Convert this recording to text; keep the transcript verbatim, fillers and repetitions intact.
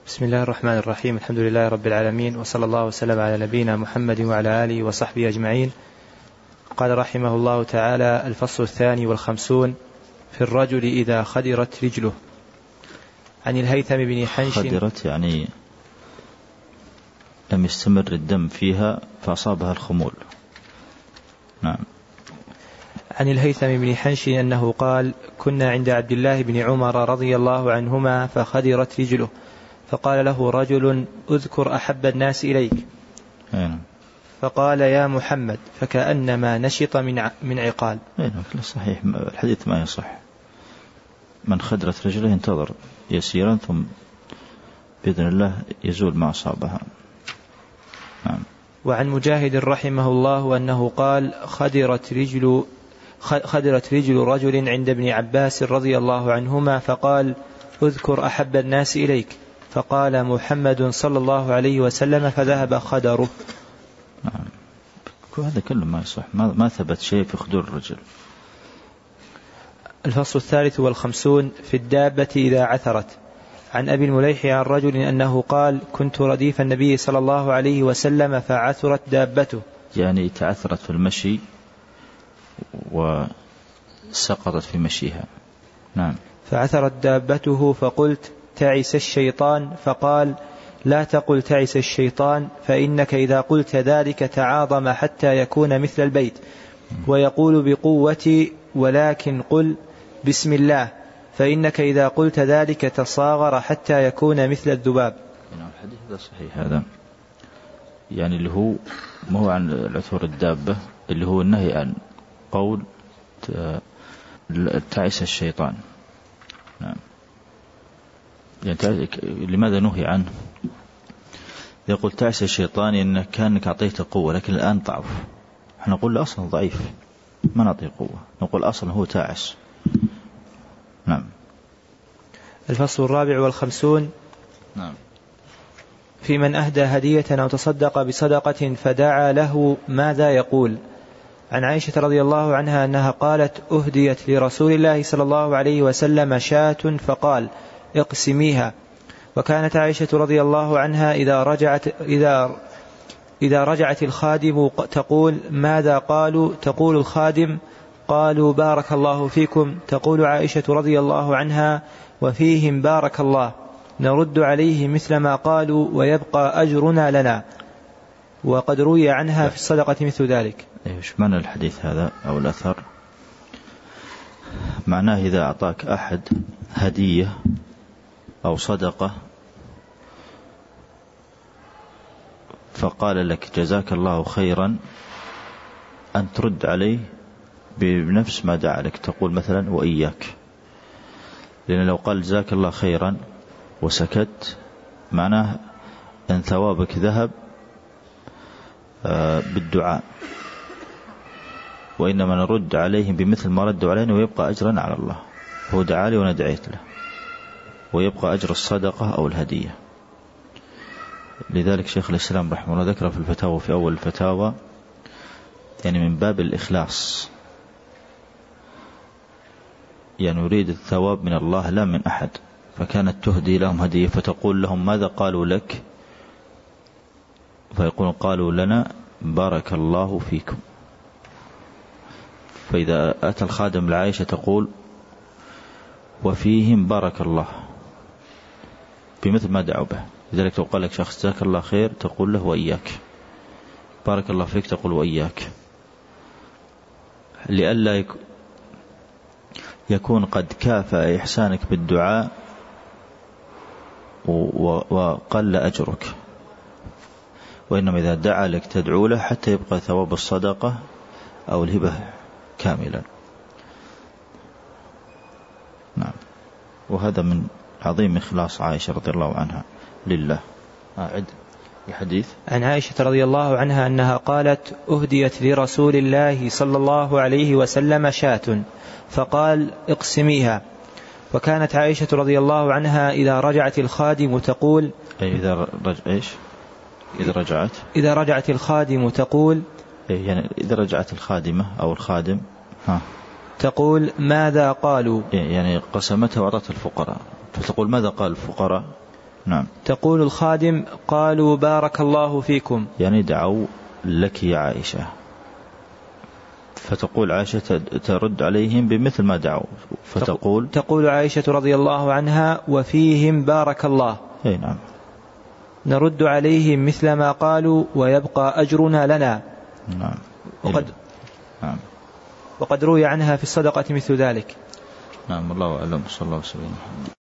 بسم الله الرحمن الرحيم. الحمد لله رب العالمين، وصلى الله وسلم على نبينا محمد وعلى آله وصحبه أجمعين. قال رحمه الله تعالى: الفصل الثاني والخمسون في الرجل إذا خدرت رجله. عن الهيثم بن حنش. خدرت يعني لم يستمر الدم فيها فأصابها الخمول. نعم. عن الهيثم بن حنش أنه قال: كنا عند عبد الله بن عمر رضي الله عنهما فخدرت رجله، فقال له رجل: اذكر أحب الناس إليك. أين. فقال: يا محمد، فكأنما نشط من من عقال. أين. صحيح، الحديث ما يصح. من خدرت رجله ينتظر يسيرا ثم بإذن الله يزول ما أصابها. نعم. وعن مجاهد رحمه الله أنه قال: خدرت رجل خدرت رجل رجل عند ابن عباس رضي الله عنهما فقال: اذكر أحب الناس إليك، فقال محمد صلى الله عليه وسلم، فذهب خدره. نعم. هذا كله ما يصح، ما, ما ثبت شيء في خدور الرجل. الفصل الثالث والخمسون في الدابة إذا عثرت. عن أبي المليح عن رجل أنه قال: كنت رديف النبي صلى الله عليه وسلم فعثرت دابته. يعني تعثرت في المشي وسقطت في مشيها. نعم. فعثرت دابته فقلت: تعس الشيطان، فقال: لا تقل تعس الشيطان، فإنك إذا قلت ذلك تعاظم حتى يكون مثل البيت ويقول بقوتي، ولكن قل بسم الله، فإنك إذا قلت ذلك تصاغر حتى يكون مثل الذباب. الحديث هذا صحيح. هذا يعني اللي هو ما هو عن العثور الدابة، اللي هو النهي عن قول تعس الشيطان. نعم. يعني لماذا نهي عنه؟ يقول تعس الشيطان إنك كانك أعطيته قوة لكن الآن ضعف. احنا نقول له أصلا ضعيف ما نعطيه قوة، نقول أصلا هو تعس. نعم. الفصل الرابع والخمسون. نعم. في من أهدى هدية أو تصدق بصدقة فدعا له ماذا يقول. عن عائشة رضي الله عنها أنها قالت: أهديت لرسول الله صلى الله عليه وسلم شاة فقال: اقسميها. وكانت عائشة رضي الله عنها إذا رجعت إذا إذا رجعت الخادم تقول: ماذا قالوا؟ تقول الخادم: قالوا بارك الله فيكم. تقول عائشة رضي الله عنها: وفيهم بارك الله. نرد عليه مثل ما قالوا ويبقى أجرنا لنا. وقد روي عنها في الصدقة مثل ذلك. إيش معنى الحديث هذا أو الأثر؟ معناه إذا أعطاك أحد هدية أو صدقة فقال لك جزاك الله خيرا، أن ترد عليه بنفس ما دعا لك، تقول مثلا وإياك. لأن لو قال جزاك الله خيرا وسكت معناه أن ثوابك ذهب بالدعاء، وإنما نرد عليهم بمثل ما ردوا علينا ويبقى أجرا على الله. هو دعا لي وأنا دعيت له ويبقى أجر الصدقة أو الهدية. لذلك شيخ الإسلام رحمه الله ذكر في الفتاوى في أول الفتاوى يعني من باب الإخلاص، يعني يريد الثواب من الله لا من أحد. فكانت تهدي لهم هدية فتقول لهم ماذا قالوا لك؟ فيقولون قالوا لنا بارك الله فيكم. فإذا أتى الخادم لعائشة تقول وفيهم بارك الله بمثل ما دعوا به. لذلك لو قال لك شخص جزاك الله خير تقول له وإياك، بارك الله فيك تقول وإياك، لئلا يكون قد كافأ إحسانك بالدعاء وقل أجرك. وإنما إذا دعا لك تدعو له حتى يبقى ثواب الصدقة أو الهبة كاملا. نعم. وهذا من عظيم إخلاص عائشة رضي الله عنها لله. أعد الحديث. عن عائشة رضي الله عنها أنها قالت: أهديت لرسول الله صلى الله عليه وسلم شاة فقال: اقسميها. وكانت عائشة رضي الله عنها إذا رجعت الخادم تقول أي إذا رج... إيش إذا رجعت إذا رجعت الخادم تقول يعني إذا رجعت الخادمة أو الخادم ها تقول: ماذا قالوا؟ يعني قسمتها وأعطتها الفقراء، فتقول ماذا قال الفقراء؟ نعم. تقول الخادم قالوا بارك الله فيكم، يعني دعوا لك يا عائشة، فتقول عائشة ترد عليهم بمثل ما دعوا، فتقول تقول عائشة رضي الله عنها وفيهم بارك الله. أي نعم. نرد عليهم مثل ما قالوا ويبقى أجرنا لنا. نعم. وقد, نعم. وقد روي عنها في الصدقة مثل ذلك. نعم. الله أعلم. صلى الله عليه وسلم.